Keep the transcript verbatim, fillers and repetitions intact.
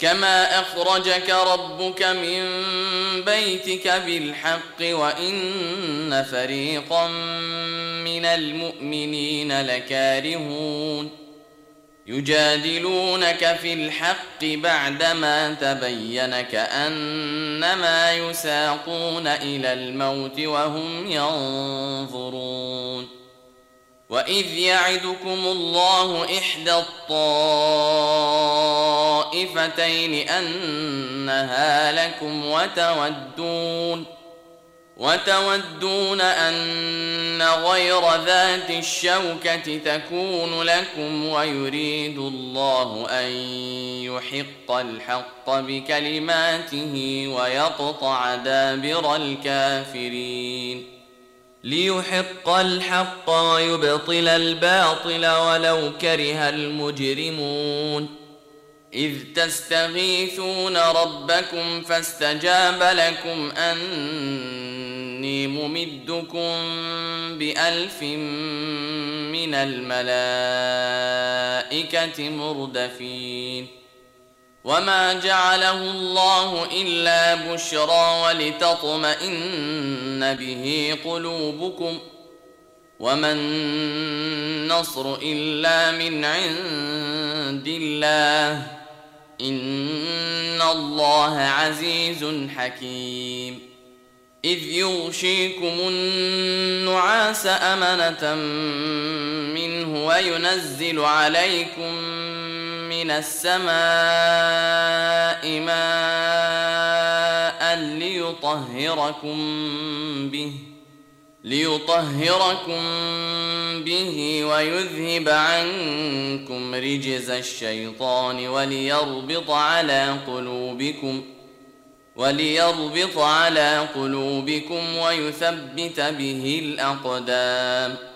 كما أخرجك ربك من بيتك بالحق وإن فريقا من المؤمنين لكارهون يجادلونك في الحق بعدما تبين كأنما يساقون إلى الموت وهم ينظرون وإذ يعدكم الله إحدى الطائفتين أنها لكم وتودون وتودون أن غير ذات الشوكة تكون لكم ويريد الله أن يحق الحق بكلماته ويقطع دابر الكافرين ليحق الحق ويبطل الباطل ولو كره المجرمون إذ تستغيثون ربكم فاستجاب لكم أني ممدكم بألف من الملائكة مردفين وما جعله الله إلا بشرى ولتطمئن به قلوبكم وما النصر إلا من عند الله إن الله عزيز حكيم إذ يغشيكم النعاس أمنة منه وينزل عليكم من السماء ماء ليطهركم به ليطهركم به ويذهب عنكم رجز الشيطان وليربط على قلوبكم وليربط على قلوبكم ويثبت به الأقدام